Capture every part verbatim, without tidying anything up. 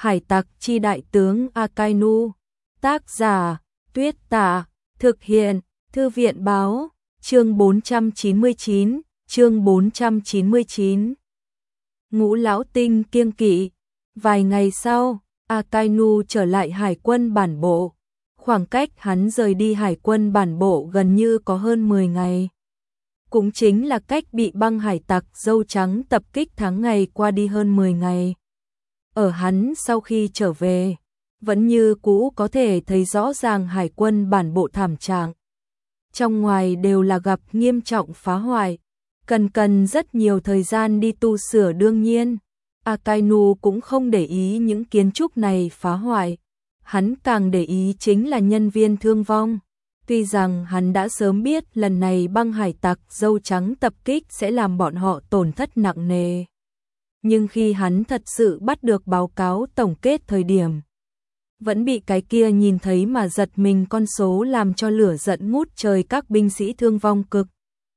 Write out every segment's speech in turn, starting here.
Hải tặc chi đại tướng Akainu. Tác giả Tuyết Tả. Thực hiện Thư viện báo. Chương bốn trăm chín mươi chín. Chương bốn trăm chín mươi chín. Ngũ lão tinh kiêng kỵ. Vài ngày sau, Akainu trở lại hải quân bản bộ. Khoảng cách hắn rời đi hải quân bản bộ gần như có hơn mười ngày. Cũng chính là cách bị băng hải tặc dâu trắng tập kích tháng ngày qua đi hơn mười ngày. Ở hắn sau khi trở về, vẫn như cũ có thể thấy rõ ràng hải quân bản bộ thảm trạng. Trong ngoài đều là gặp nghiêm trọng phá hoại, cần cần rất nhiều thời gian đi tu sửa. Đương nhiên, Akainu cũng không để ý những kiến trúc này phá hoại, hắn càng để ý chính là nhân viên thương vong. Tuy rằng hắn đã sớm biết lần này băng hải tặc dâu trắng tập kích sẽ làm bọn họ tổn thất nặng nề, nhưng khi hắn thật sự bắt được báo cáo tổng kết thời điểm, vẫn bị cái kia nhìn thấy mà giật mình con số làm cho lửa giận ngút trời. Các binh sĩ thương vong cực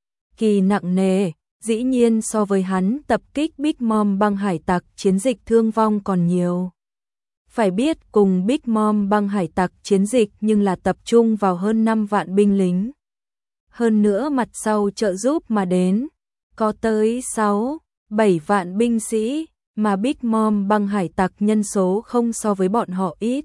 kỳ nặng nề, dĩ nhiên so với hắn tập kích Big Mom băng hải tặc chiến dịch thương vong còn nhiều. Phải biết cùng Big Mom băng hải tặc chiến dịch nhưng là tập trung vào hơn năm vạn binh lính. Hơn nữa mặt sau trợ giúp mà đến, có tới sáu, bảy vạn binh sĩ, mà Big Mom băng hải tặc nhân số không so với bọn họ ít.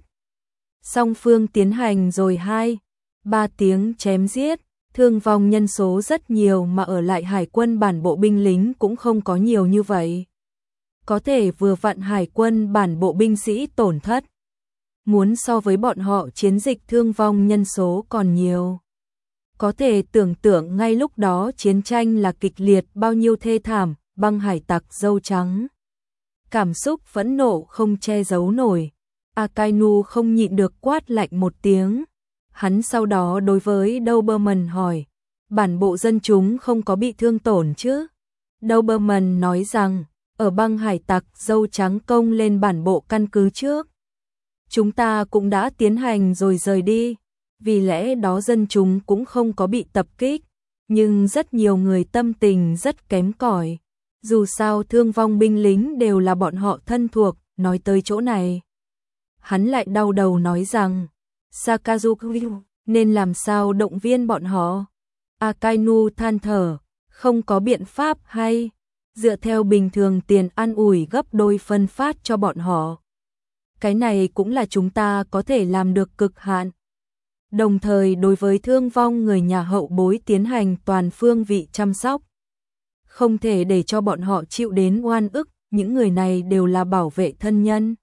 Song phương tiến hành rồi hai, ba tiếng chém giết, thương vong nhân số rất nhiều mà ở lại hải quân bản bộ binh lính cũng không có nhiều như vậy. Có thể vừa vặn hải quân bản bộ binh sĩ tổn thất, muốn so với bọn họ chiến dịch thương vong nhân số còn nhiều. Có thể tưởng tượng ngay lúc đó chiến tranh là kịch liệt bao nhiêu thê thảm. Băng hải tặc dâu trắng cảm xúc phẫn nộ không che giấu nổi. Akainu không nhịn được quát lạnh một tiếng. Hắn sau đó đối với Doberman hỏi, bản bộ dân chúng không có bị thương tổn chứ? Doberman nói rằng, ở băng hải tặc dâu trắng công lên bản bộ căn cứ trước, chúng ta cũng đã tiến hành rồi rời đi, vì lẽ đó dân chúng cũng không có bị tập kích, nhưng rất nhiều người tâm tình rất kém cỏi. Dù sao thương vong binh lính đều là bọn họ thân thuộc. Nói tới chỗ này, hắn lại đau đầu nói rằng, Sakazuki nên làm sao động viên bọn họ? Akainu than thở, không có biện pháp hay, dựa theo bình thường tiền ăn ủi gấp đôi phân phát cho bọn họ. Cái này cũng là chúng ta có thể làm được cực hạn. Đồng thời đối với thương vong người nhà hậu bối tiến hành toàn phương vị chăm sóc. Không thể để cho bọn họ chịu đến oan ức, những người này đều là bảo vệ thân nhân.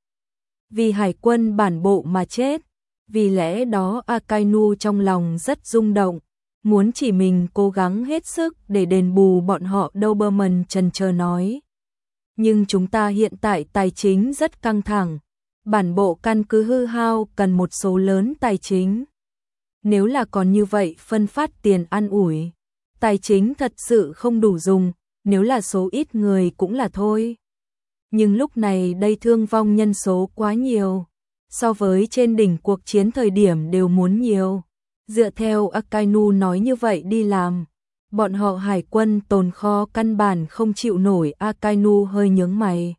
Vì hải quân bản bộ mà chết, vì lẽ đó Akainu trong lòng rất rung động, muốn chỉ mình cố gắng hết sức để đền bù bọn họ. Doberman chần chờ nói. Nhưng chúng ta hiện tại tài chính rất căng thẳng, bản bộ căn cứ hư hao cần một số lớn tài chính. Nếu là còn như vậy phân phát tiền ăn ủi, tài chính thật sự không đủ dùng, nếu là số ít người cũng là thôi. Nhưng lúc này đây thương vong nhân số quá nhiều, so với trên đỉnh cuộc chiến thời điểm đều muốn nhiều. Dựa theo Akainu nói như vậy đi làm, bọn họ hải quân tồn kho căn bản không chịu nổi. Akainu hơi nhướng mày,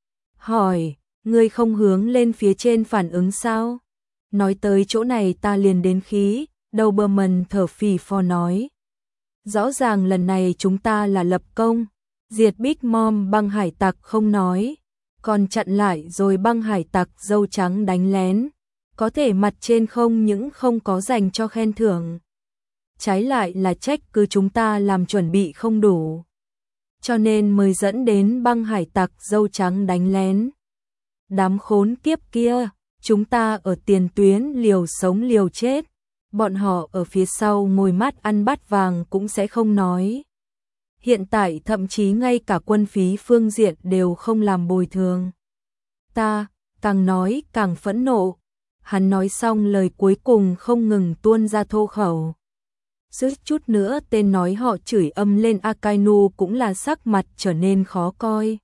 hỏi, ngươi không hướng lên phía trên phản ứng sao? Nói tới chỗ này ta liền đến khí. Doberman thở phì phò nói, rõ ràng lần này chúng ta là lập công, diệt Big Mom băng hải tặc không nói, còn chặn lại rồi băng hải tặc dâu trắng đánh lén, có thể mặt trên không những không có dành cho khen thưởng, trái lại là trách cứ chúng ta làm chuẩn bị không đủ, cho nên mới dẫn đến băng hải tặc dâu trắng đánh lén. Đám khốn kiếp kia, chúng ta ở tiền tuyến liều sống liều chết, bọn họ ở phía sau ngồi mắt ăn bát vàng cũng sẽ không nói. Hiện tại thậm chí ngay cả quân phí phương diện đều không làm bồi thường. Ta, càng nói càng phẫn nộ. Hắn nói xong lời cuối cùng không ngừng tuôn ra thô khẩu. Suýt chút nữa tên nói họ chửi âm lên. Akainu cũng là sắc mặt trở nên khó coi.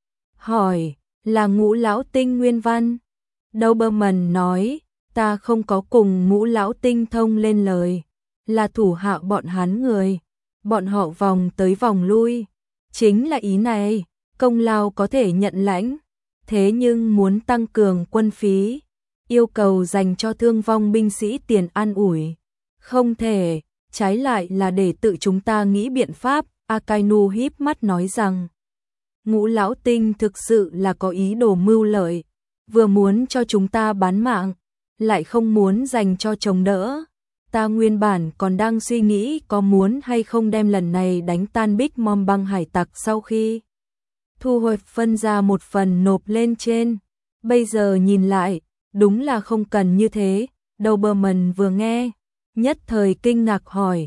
Hỏi, là Ngũ lão tinh nguyên văn? Doberman nói, ta không có cùng Ngũ lão tinh thông lên lời, là thủ hạ bọn hắn người, bọn họ vòng tới vòng lui, chính là ý này, công lao có thể nhận lãnh, thế nhưng muốn tăng cường quân phí, yêu cầu dành cho thương vong binh sĩ tiền an ủi. Không thể, trái lại là để tự chúng ta nghĩ biện pháp, Akainu híp mắt nói rằng. Ngũ lão tinh thực sự là có ý đồ mưu lợi, vừa muốn cho chúng ta bán mạng, lại không muốn dành cho chống đỡ. Ta nguyên bản còn đang suy nghĩ có muốn hay không đem lần này đánh tan Big Mom băng hải tặc sau khi thu hồi phân ra một phần nộp lên trên. Bây giờ nhìn lại, đúng là không cần như thế. Doberman vừa nghe, nhất thời kinh ngạc hỏi,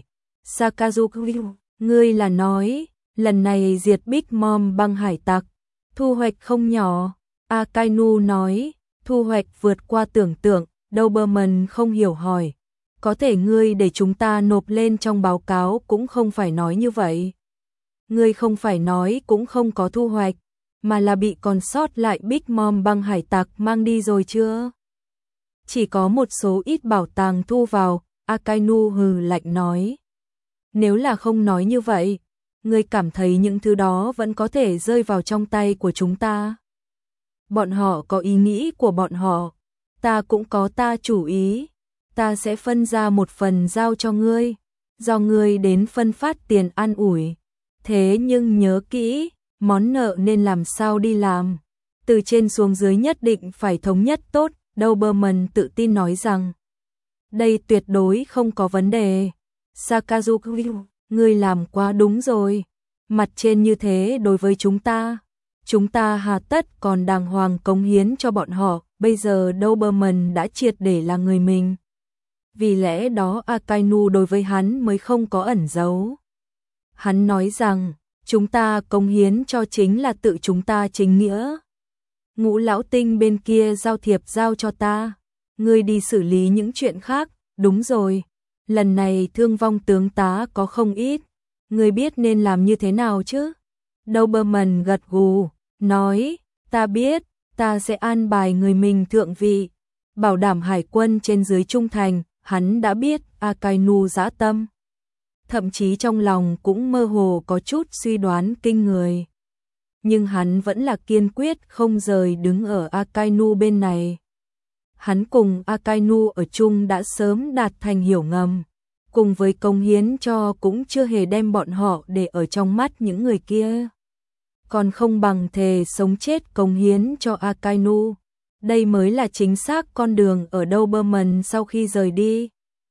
Sakazuki, ngươi là nói, lần này diệt Big Mom băng hải tặc, thu hoạch không nhỏ. Akainu nói, thu hoạch vượt qua tưởng tượng. Doberman không hiểu hỏi, có thể ngươi để chúng ta nộp lên trong báo cáo cũng không phải nói như vậy. Ngươi không phải nói cũng không có thu hoạch, mà là bị còn sót lại Big Mom băng hải tặc mang đi rồi chưa? Chỉ có một số ít bảo tàng thu vào, Akainu hừ lạnh nói. Nếu là không nói như vậy, ngươi cảm thấy những thứ đó vẫn có thể rơi vào trong tay của chúng ta. Bọn họ có ý nghĩ của bọn họ, ta cũng có ta chủ ý. Ta sẽ phân ra một phần giao cho ngươi, do ngươi đến phân phát tiền an ủi. Thế nhưng nhớ kỹ, món nợ nên làm sao đi làm. Từ trên xuống dưới nhất định phải thống nhất tốt. Doberman tự tin nói rằng, đây tuyệt đối không có vấn đề. Sakazuki, ngươi làm quá đúng rồi. Mặt trên như thế đối với chúng ta, chúng ta hà tất còn đàng hoàng cống hiến cho bọn họ. Bây giờ Doberman đã triệt để là người mình. Vì lẽ đó Akainu đối với hắn mới không có ẩn giấu. Hắn nói rằng, chúng ta cống hiến cho chính là tự chúng ta chính nghĩa. Ngũ lão tinh bên kia giao thiệp giao cho ta, ngươi đi xử lý những chuyện khác. Đúng rồi, lần này thương vong tướng tá có không ít, ngươi biết nên làm như thế nào chứ? Doberman gật gù, nói, ta biết, ta sẽ an bài người mình thượng vị, bảo đảm hải quân trên dưới trung thành. Hắn đã biết Akainu dã tâm, thậm chí trong lòng cũng mơ hồ có chút suy đoán kinh người. Nhưng hắn vẫn là kiên quyết không rời đứng ở Akainu bên này. Hắn cùng Akainu ở chung đã sớm đạt thành hiểu ngầm, cùng với cống hiến cho cũng chưa hề đem bọn họ để ở trong mắt những người kia. Còn không bằng thề sống chết cống hiến cho Akainu. Đây mới là chính xác con đường ở Doberman sau khi rời đi.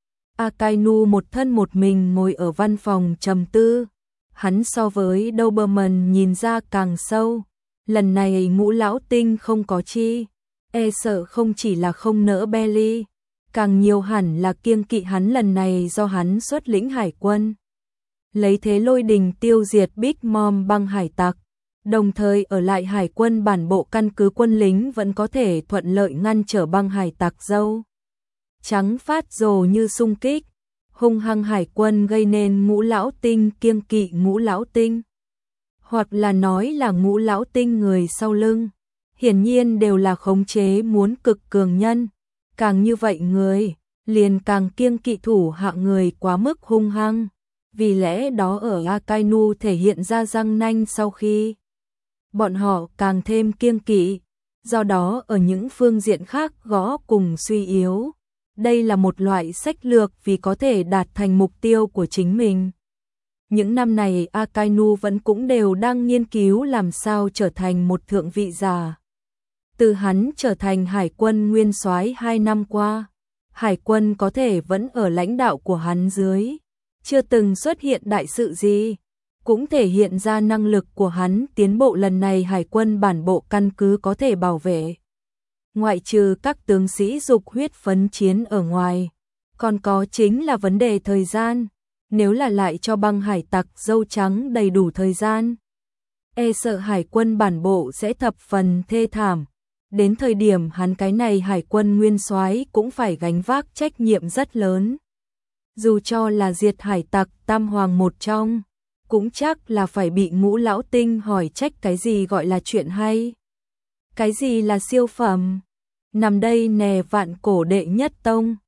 Akainu một thân một mình ngồi ở văn phòng trầm tư. Hắn so với Doberman nhìn ra càng sâu. Lần này ngũ lão tinh không có chi, e sợ không chỉ là không nỡ Belly, càng nhiều hẳn là kiêng kỵ hắn lần này do hắn xuất lĩnh hải quân. Lấy thế lôi đình tiêu diệt Big Mom băng hải tặc. Đồng thời ở lại hải quân bản bộ căn cứ quân lính vẫn có thể thuận lợi ngăn trở băng hải tặc dâu trắng phát rồ như xung kích. Hung hăng hải quân gây nên ngũ lão tinh kiêng kỵ ngũ lão tinh. Hoặc là nói là ngũ lão tinh người sau lưng. Hiển nhiên đều là khống chế muốn cực cường nhân. Càng như vậy người, liền càng kiêng kỵ thủ hạ người quá mức hung hăng. Vì lẽ đó ở Akainu thể hiện ra răng nanh sau khi bọn họ càng thêm kiêng kỵ, do đó ở những phương diện khác gõ cùng suy yếu. Đây là một loại sách lược vì có thể đạt thành mục tiêu của chính mình. Những năm này Akainu vẫn cũng đều đang nghiên cứu làm sao trở thành một thượng vị giả. Từ hắn trở thành hải quân nguyên soái hai năm qua, hải quân có thể vẫn ở lãnh đạo của hắn dưới, chưa từng xuất hiện đại sự gì. Cũng thể hiện ra năng lực của hắn tiến bộ. Lần này hải quân bản bộ căn cứ có thể bảo vệ. Ngoại trừ các tướng sĩ dục huyết phấn chiến ở ngoài, còn có chính là vấn đề thời gian. Nếu là lại cho băng hải tặc dâu trắng đầy đủ thời gian, e sợ hải quân bản bộ sẽ thập phần thê thảm. Đến thời điểm hắn cái này hải quân nguyên soái cũng phải gánh vác trách nhiệm rất lớn. Dù cho là diệt hải tặc tam hoàng một trong, cũng chắc là phải bị ngũ lão tinh hỏi trách cái gì gọi là chuyện hay, cái gì là siêu phẩm. Nằm đây nè vạn cổ đệ nhất tông,